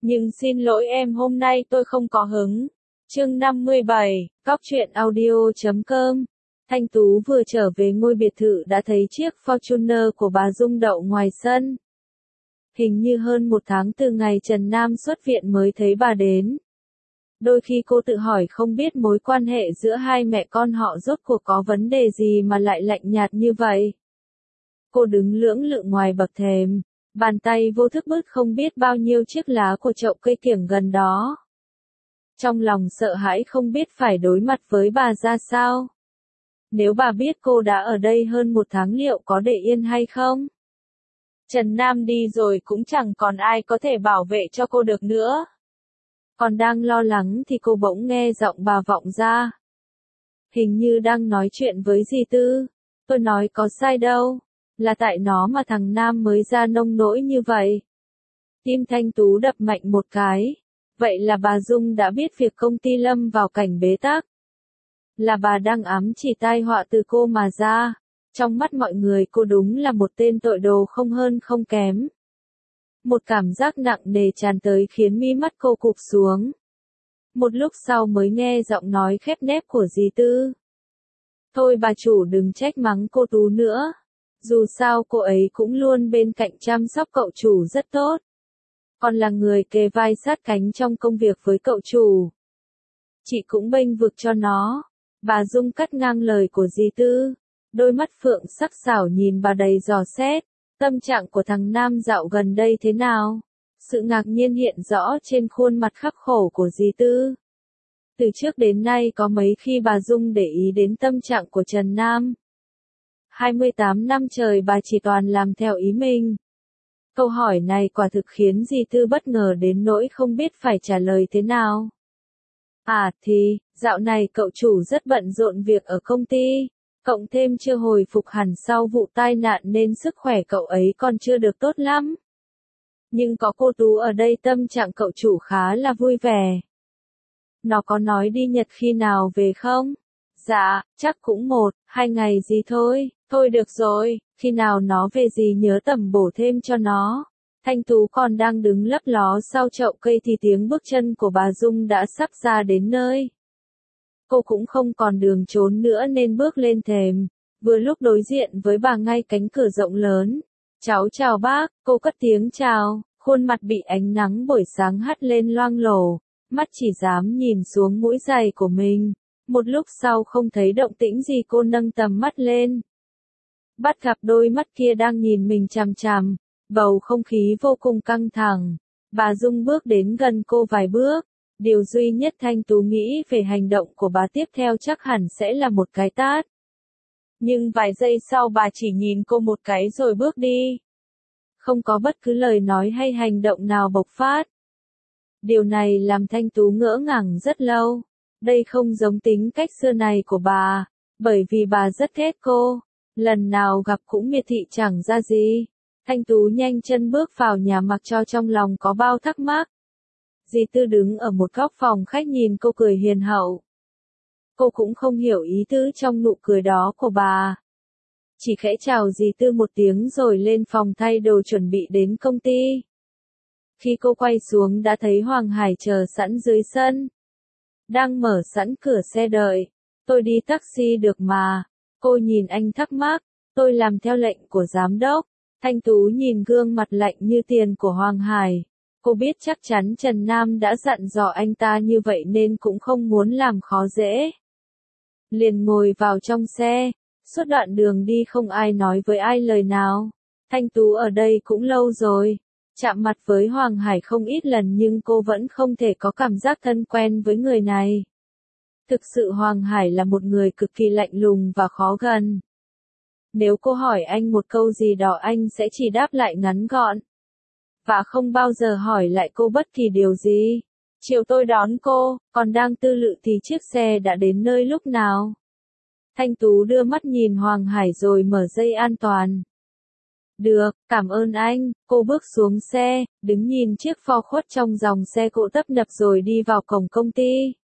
Nhưng xin lỗi em, hôm nay tôi không có hứng. Chương 57, Cóc truyện audio.com. Thanh Tú vừa trở về ngôi biệt thự đã thấy chiếc Fortuner của bà Dung đậu ngoài sân. Hình như hơn một tháng từ ngày Trần Nam xuất viện mới thấy bà đến. Đôi khi cô tự hỏi không biết mối quan hệ giữa hai mẹ con họ rốt cuộc có vấn đề gì mà lại lạnh nhạt như vậy. Cô đứng lưỡng lự ngoài bậc thềm, bàn tay vô thức bứt không biết bao nhiêu chiếc lá của chậu cây kiểng gần đó. Trong lòng sợ hãi không biết phải đối mặt với bà ra sao. Nếu bà biết cô đã ở đây hơn một tháng liệu có để yên hay không? Trần Nam đi rồi cũng chẳng còn ai có thể bảo vệ cho cô được nữa. Còn đang lo lắng thì cô bỗng nghe giọng bà vọng ra. Hình như đang nói chuyện với dì Tư. Tôi nói có sai đâu. Là tại nó mà thằng Nam mới ra nông nỗi như vậy. Tim Thanh Tú đập mạnh một cái. Vậy là bà Dung đã biết việc công ty lâm vào cảnh bế tắc. Là bà đang ám chỉ tai họa từ cô mà ra. Trong mắt mọi người cô đúng là một tên tội đồ không hơn không kém. Một cảm giác nặng nề tràn tới khiến mi mắt cô cụp xuống. Một lúc sau mới nghe giọng nói khép nép của dì Tư. Thôi bà chủ đừng trách mắng cô Tú nữa. Dù sao cô ấy cũng luôn bên cạnh chăm sóc cậu chủ rất tốt. Còn là người kề vai sát cánh trong công việc với cậu chủ. Chị cũng bênh vực cho nó. Bà Dung cắt ngang lời của dì Tư. Đôi mắt phượng sắc sảo nhìn bà đầy dò xét. Tâm trạng của thằng Nam dạo gần đây thế nào? Sự ngạc nhiên hiện rõ trên khuôn mặt khắc khổ của dì Tư. Từ trước đến nay có mấy khi bà Dung để ý đến tâm trạng của Trần Nam. 28 năm trời bà chỉ toàn làm theo ý mình. Câu hỏi này quả thực khiến dì Tư bất ngờ đến nỗi không biết phải trả lời thế nào. À thì, dạo này cậu chủ rất bận rộn việc ở công ty. Cộng thêm chưa hồi phục hẳn sau vụ tai nạn nên sức khỏe cậu ấy còn chưa được tốt lắm. Nhưng có cô Tú ở đây tâm trạng cậu chủ khá là vui vẻ. Nó có nói đi Nhật khi nào về không? Dạ, chắc cũng 1-2 ngày gì thôi. Thôi được rồi, khi nào nó về gì nhớ tẩm bổ thêm cho nó. Thanh Tú còn đang đứng lấp ló sau chậu cây thì tiếng bước chân của bà Dung đã sắp ra đến nơi. Cô cũng không còn đường trốn nữa nên bước lên thềm, vừa lúc đối diện với bà ngay cánh cửa rộng lớn. Cháu chào bác, cô cất tiếng chào, khuôn mặt bị ánh nắng buổi sáng hắt lên loang lổ, mắt chỉ dám nhìn xuống mũi giày của mình. Một lúc sau không thấy động tĩnh gì cô nâng tầm mắt lên. Bắt gặp đôi mắt kia đang nhìn mình chằm chằm, bầu không khí vô cùng căng thẳng. Bà Dung bước đến gần cô vài bước. Điều duy nhất Thanh Tú nghĩ về hành động của bà tiếp theo chắc hẳn sẽ là một cái tát. Nhưng vài giây sau bà chỉ nhìn cô một cái rồi bước đi. Không có bất cứ lời nói hay hành động nào bộc phát. Điều này làm Thanh Tú ngỡ ngàng rất lâu. Đây không giống tính cách xưa này của bà, bởi vì bà rất ghét cô. Lần nào gặp cũng miệt thị chẳng ra gì. Thanh Tú nhanh chân bước vào nhà mặc cho trong lòng có bao thắc mắc. Dì Tư đứng ở một góc phòng khách nhìn cô cười hiền hậu. Cô cũng không hiểu ý tứ trong nụ cười đó của bà. Chỉ khẽ chào dì Tư một tiếng rồi lên phòng thay đồ chuẩn bị đến công ty. Khi cô quay xuống đã thấy Hoàng Hải chờ sẵn dưới sân. Đang mở sẵn cửa xe đợi. Tôi đi taxi được mà. Cô nhìn anh thắc mắc. Tôi làm theo lệnh của giám đốc. Thanh Tú nhìn gương mặt lạnh như tiền của Hoàng Hải. Cô biết chắc chắn Trần Nam đã dặn dò anh ta như vậy nên cũng không muốn làm khó dễ. Liền ngồi vào trong xe, suốt đoạn đường đi không ai nói với ai lời nào. Thanh Tú ở đây cũng lâu rồi, chạm mặt với Hoàng Hải không ít lần nhưng cô vẫn không thể có cảm giác thân quen với người này. Thực sự Hoàng Hải là một người cực kỳ lạnh lùng và khó gần. Nếu cô hỏi anh một câu gì đó anh sẽ chỉ đáp lại ngắn gọn. Và không bao giờ hỏi lại cô bất kỳ điều gì. Chiều tôi đón cô, còn đang tư lự thì chiếc xe đã đến nơi lúc nào. Thanh Tú đưa mắt nhìn Hoàng Hải rồi mở dây an toàn. Được, cảm ơn anh, cô bước xuống xe, đứng nhìn chiếc Ford khuất trong dòng xe cộ tấp nập rồi đi vào cổng công ty.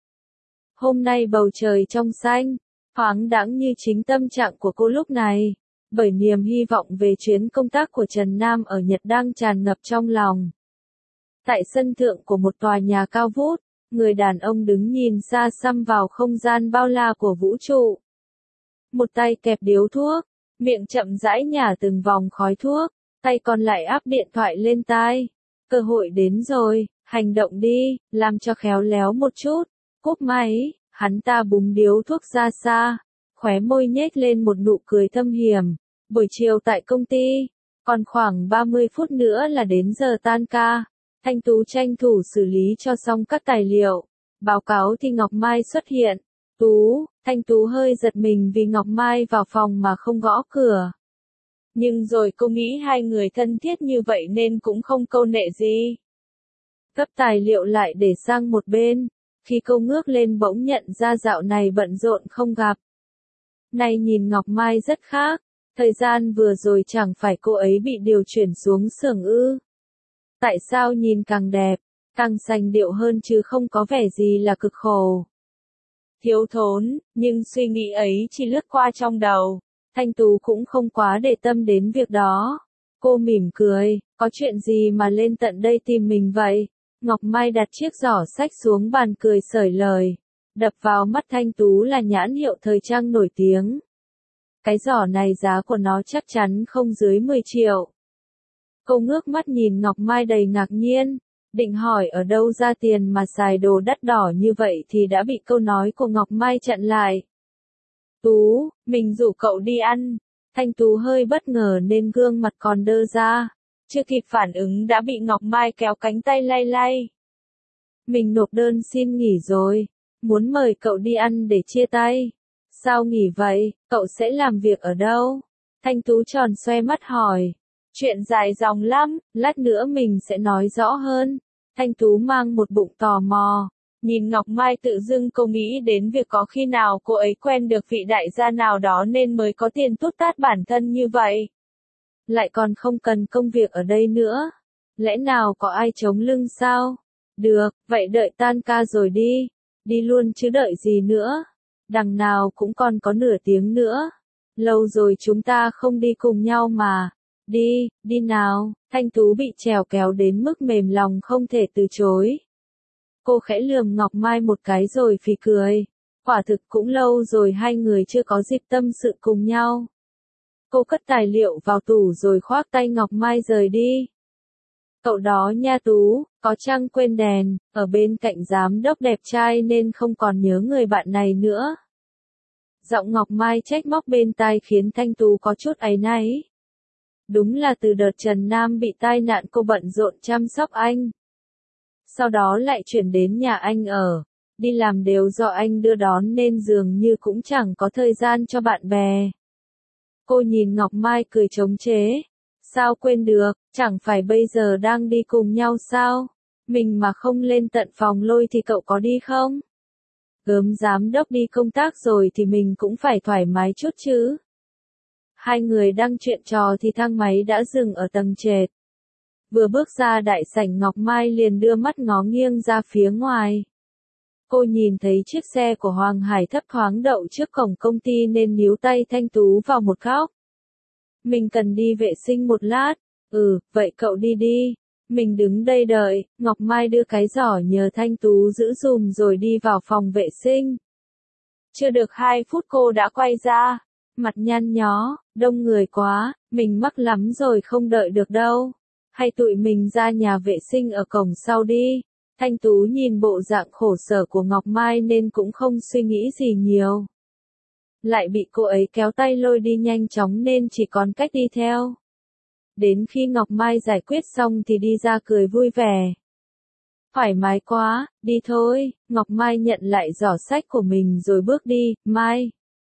Hôm nay bầu trời trong xanh, thoáng đãng như chính tâm trạng của cô lúc này. Bởi niềm hy vọng về chuyến công tác của Trần Nam ở Nhật đang tràn ngập trong lòng. Tại sân thượng của một tòa nhà cao vút, người đàn ông đứng nhìn xa xăm vào không gian bao la của vũ trụ. Một tay kẹp điếu thuốc, miệng chậm rãi nhả từng vòng khói thuốc, tay còn lại áp điện thoại lên tai. Cơ hội đến rồi, hành động đi, làm cho khéo léo một chút. Cúp máy, hắn ta búng điếu thuốc ra xa, khóe môi nhếch lên một nụ cười thâm hiểm. Buổi chiều tại công ty, còn khoảng 30 phút nữa là đến giờ tan ca. Thanh Tú tranh thủ xử lý cho xong các tài liệu. Báo cáo thì Ngọc Mai xuất hiện. Thanh Tú hơi giật mình vì Ngọc Mai vào phòng mà không gõ cửa. Nhưng rồi cô nghĩ hai người thân thiết như vậy nên cũng không câu nệ gì. Gấp tài liệu lại để sang một bên. Khi cô ngước lên bỗng nhận ra dạo này bận rộn không gặp. Này nhìn Ngọc Mai rất khác. Thời gian vừa rồi chẳng phải cô ấy bị điều chuyển xuống xưởng ư? Tại sao nhìn càng đẹp, càng sành điệu hơn chứ không có vẻ gì là cực khổ? Thiếu thốn, nhưng suy nghĩ ấy chỉ lướt qua trong đầu. Thanh Tú cũng không quá để tâm đến việc đó. Cô mỉm cười, có chuyện gì mà lên tận đây tìm mình vậy? Ngọc Mai đặt chiếc giỏ sách xuống bàn cười xởi lời. Đập vào mắt Thanh Tú là nhãn hiệu thời trang nổi tiếng. Cái giỏ này giá của nó chắc chắn không dưới 10 triệu. Cô ngước mắt nhìn Ngọc Mai đầy ngạc nhiên, định hỏi ở đâu ra tiền mà xài đồ đắt đỏ như vậy thì đã bị câu nói của Ngọc Mai chặn lại. Tú, mình rủ cậu đi ăn. Thanh Tú hơi bất ngờ nên gương mặt còn đơ ra. Chưa kịp phản ứng đã bị Ngọc Mai kéo cánh tay lay lay. Mình nộp đơn xin nghỉ rồi. Muốn mời cậu đi ăn để chia tay. Sao nghỉ vậy, cậu sẽ làm việc ở đâu? Thanh Tú tròn xoe mắt hỏi. Chuyện dài dòng lắm, lát nữa mình sẽ nói rõ hơn. Thanh Tú mang một bụng tò mò. Nhìn Ngọc Mai tự dưng cô nghĩ đến việc có khi nào cô ấy quen được vị đại gia nào đó nên mới có tiền tút tát bản thân như vậy. Lại còn không cần công việc ở đây nữa. Lẽ nào có ai chống lưng sao? Được, vậy đợi tan ca rồi đi. Đi luôn chứ đợi gì nữa. Đằng nào cũng còn có nửa tiếng nữa. Lâu rồi chúng ta không đi cùng nhau mà. Đi nào. Thanh Tú bị trèo kéo đến mức mềm lòng không thể từ chối. Cô khẽ lườm Ngọc Mai một cái rồi phì cười. Quả thực cũng lâu rồi hai người chưa có dịp tâm sự cùng nhau. Cô cất tài liệu vào tủ rồi khoác tay Ngọc Mai rời đi. Cậu đó nha Tú, có chăng quên đèn, ở bên cạnh giám đốc đẹp trai nên không còn nhớ người bạn này nữa. Giọng Ngọc Mai trách móc bên tai khiến Thanh Tú có chút áy náy. Đúng là từ đợt Trần Nam bị tai nạn cô bận rộn chăm sóc anh. Sau đó lại chuyển đến nhà anh ở. Đi làm đều do anh đưa đón nên dường như cũng chẳng có thời gian cho bạn bè. Cô nhìn Ngọc Mai cười chống chế. Sao quên được, chẳng phải bây giờ đang đi cùng nhau sao? Mình mà không lên tận phòng lôi thì cậu có đi không? Gớm giám đốc đi công tác rồi thì mình cũng phải thoải mái chút chứ. Hai người đang chuyện trò thì thang máy đã dừng ở tầng trệt. Vừa bước ra đại sảnh Ngọc Mai liền đưa mắt ngó nghiêng ra phía ngoài. Cô nhìn thấy chiếc xe của Hoàng Hải thấp thoáng đậu trước cổng công ty nên níu tay Thanh Tú vào một góc. Mình cần đi vệ sinh một lát. Vậy cậu đi đi. Mình đứng đây đợi. Ngọc Mai đưa cái giỏ nhờ Thanh Tú giữ dùm rồi đi vào phòng vệ sinh. Chưa được 2 phút cô đã quay ra. Mặt nhăn nhó, đông người quá, mình mắc lắm rồi không đợi được đâu. Hay tụi mình ra nhà vệ sinh ở cổng sau đi. Thanh Tú nhìn bộ dạng khổ sở của Ngọc Mai nên cũng không suy nghĩ gì nhiều. Lại bị cô ấy kéo tay lôi đi nhanh chóng nên chỉ còn cách đi theo. Đến khi Ngọc Mai giải quyết xong thì đi ra cười vui vẻ. Thoải mái quá, đi thôi. Ngọc Mai nhận lại giỏ sách của mình rồi bước đi. Mai,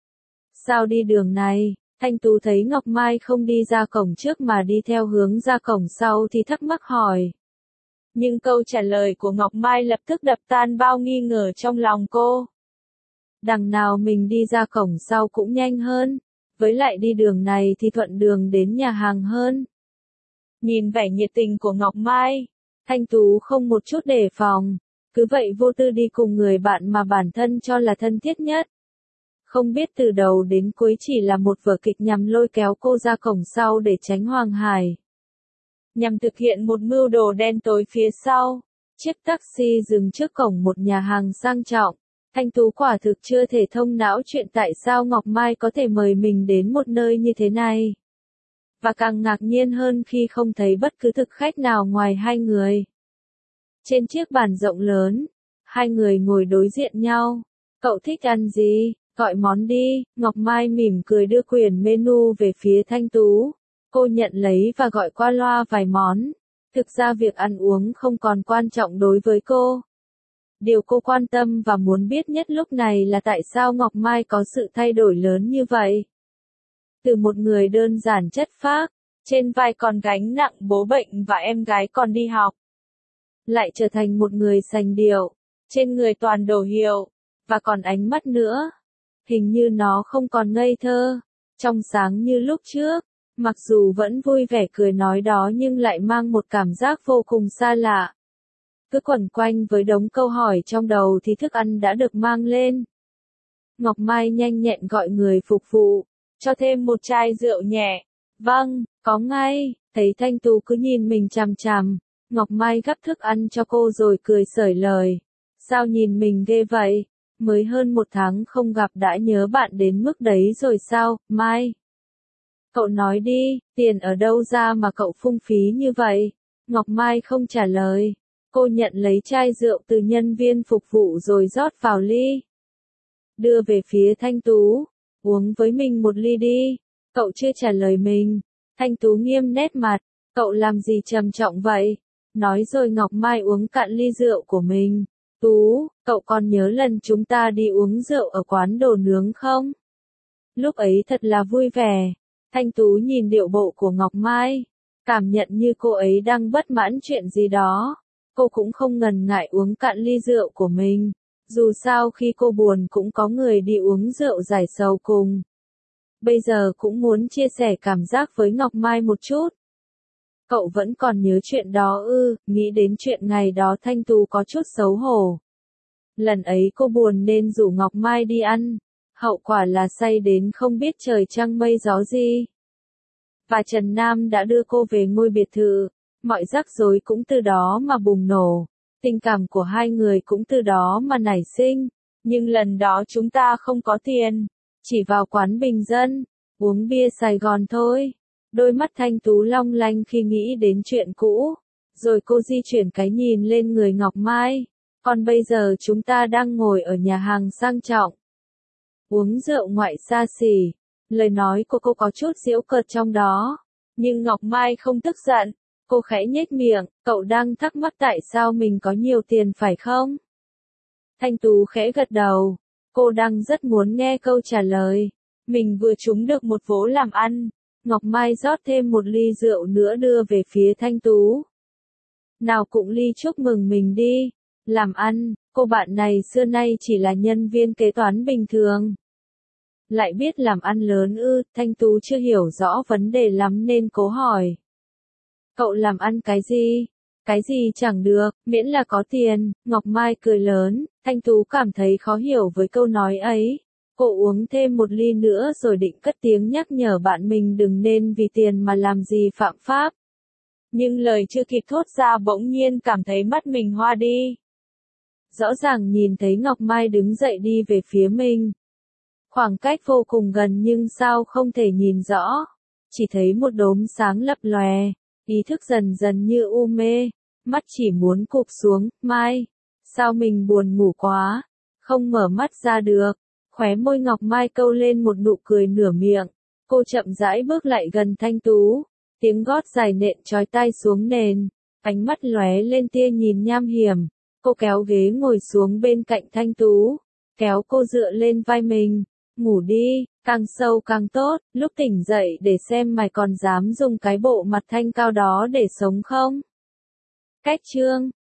sao đi đường này? Thanh Tú thấy Ngọc Mai không đi ra cổng trước mà đi theo hướng ra cổng sau thì thắc mắc hỏi. Nhưng câu trả lời của Ngọc Mai lập tức đập tan bao nghi ngờ trong lòng cô. Đằng nào mình đi ra cổng sau cũng nhanh hơn. Với lại đi đường này thì thuận đường đến nhà hàng hơn. Nhìn vẻ nhiệt tình của Ngọc Mai, Thanh Tú không một chút đề phòng. Cứ vậy vô tư đi cùng người bạn mà bản thân cho là thân thiết nhất. Không biết từ đầu đến cuối chỉ là một vở kịch nhằm lôi kéo cô ra cổng sau để tránh Hoàng Hải. nhằm thực hiện một mưu đồ đen tối phía sau. Chiếc taxi dừng trước cổng một nhà hàng sang trọng. Thanh Tú quả thực chưa thể thông não chuyện tại sao Ngọc Mai có thể mời mình đến một nơi như thế này. Và càng ngạc nhiên hơn khi không thấy bất cứ thực khách nào ngoài hai người. Trên chiếc bàn rộng lớn, hai người ngồi đối diện nhau. Cậu thích ăn gì? Gọi món đi. Ngọc Mai mỉm cười đưa quyển menu về phía Thanh Tú. Cô nhận lấy và gọi qua loa vài món. Thực ra việc ăn uống không còn quan trọng đối với cô. Điều cô quan tâm và muốn biết nhất lúc này là tại sao Ngọc Mai có sự thay đổi lớn như vậy. Từ một người đơn giản chất phác, trên vai còn gánh nặng bố bệnh và em gái còn đi học, lại trở thành một người sành điệu, trên người toàn đồ hiệu, và còn ánh mắt nữa. Hình như nó không còn ngây thơ, trong sáng như lúc trước, mặc dù vẫn vui vẻ cười nói đó nhưng lại mang một cảm giác vô cùng xa lạ. Cứ quẩn quanh với đống câu hỏi trong đầu thì thức ăn đã được mang lên. Ngọc Mai nhanh nhẹn gọi người phục vụ, cho thêm một chai rượu nhẹ. Vâng, có ngay. Thấy Thanh Tú cứ nhìn mình chằm chằm, Ngọc Mai gắp thức ăn cho cô rồi cười xởi lời. Sao nhìn mình ghê vậy? Mới hơn 1 tháng không gặp đã nhớ bạn đến mức đấy rồi sao, Mai? Cậu nói đi, tiền ở đâu ra mà cậu phung phí như vậy? Ngọc Mai không trả lời. Cô nhận lấy chai rượu từ nhân viên phục vụ rồi rót vào ly. Đưa về phía Thanh Tú. Uống với mình một ly đi. Cậu chưa trả lời mình. Thanh Tú nghiêm nét mặt. Cậu làm gì trầm trọng vậy? Nói rồi Ngọc Mai uống cạn ly rượu của mình. Tú, cậu còn nhớ lần chúng ta đi uống rượu ở quán đồ nướng không? Lúc ấy thật là vui vẻ. Thanh Tú nhìn điệu bộ của Ngọc Mai. Cảm nhận như cô ấy đang bất mãn chuyện gì đó. Cô cũng không ngần ngại uống cạn ly rượu của mình. Dù sao khi cô buồn cũng có người đi uống rượu giải sầu cùng. Bây giờ cũng muốn chia sẻ cảm giác với Ngọc Mai một chút. Cậu vẫn còn nhớ chuyện đó ư? Nghĩ đến chuyện ngày đó Thanh Tú có chút xấu hổ. Lần ấy cô buồn nên rủ Ngọc Mai đi ăn. Hậu quả là say đến không biết trời trăng mây gió gì. Và Trần Nam đã đưa cô về ngôi biệt thự. Mọi rắc rối cũng từ đó mà bùng nổ. Tình cảm của hai người cũng từ đó mà nảy sinh. Nhưng lần đó chúng ta không có tiền. Chỉ vào quán bình dân. Uống bia Sài Gòn thôi. Đôi mắt Thanh Tú long lanh khi nghĩ đến chuyện cũ. Rồi cô di chuyển cái nhìn lên người Ngọc Mai. Còn bây giờ chúng ta đang ngồi ở nhà hàng sang trọng. Uống rượu ngoại xa xỉ. Lời nói của cô có chút giễu cợt trong đó. Nhưng Ngọc Mai không tức giận. Cô khẽ nhếch miệng, cậu đang thắc mắc tại sao mình có nhiều tiền phải không? Thanh Tú khẽ gật đầu. Cô đang rất muốn nghe câu trả lời. Mình vừa trúng được một vố làm ăn. Ngọc Mai rót thêm một ly rượu nữa đưa về phía Thanh Tú. Nào cũng ly chúc mừng mình đi. Làm ăn, cô bạn này xưa nay chỉ là nhân viên kế toán bình thường. Lại biết làm ăn lớn ư? Thanh Tú chưa hiểu rõ vấn đề lắm nên cố hỏi. Cậu làm ăn cái gì? Cái gì chẳng được, miễn là có tiền. Ngọc Mai cười lớn. Thanh Tú cảm thấy khó hiểu với câu nói ấy. Cô uống thêm một ly nữa rồi định cất tiếng nhắc nhở bạn mình đừng nên vì tiền mà làm gì phạm pháp. Nhưng lời chưa kịp thốt ra bỗng nhiên cảm thấy mắt mình hoa đi. Rõ ràng nhìn thấy Ngọc Mai đứng dậy đi về phía mình. Khoảng cách vô cùng gần nhưng sao không thể nhìn rõ. Chỉ thấy một đốm sáng lấp lòe. Ý thức dần dần như u mê. Mắt chỉ muốn cụp xuống. Mai. Sao mình buồn ngủ quá. Không mở mắt ra được. Khóe môi Ngọc Mai câu lên một nụ cười nửa miệng. Cô chậm rãi bước lại gần Thanh Tú. Tiếng gót giày nện chói tai xuống nền. Ánh mắt lóe lên tia nhìn nham hiểm. Cô kéo ghế ngồi xuống bên cạnh Thanh Tú. Kéo cô dựa lên vai mình. Ngủ đi, càng sâu càng tốt. Lúc tỉnh dậy để xem mày còn dám dùng cái bộ mặt thanh cao đó để sống không? Cách chương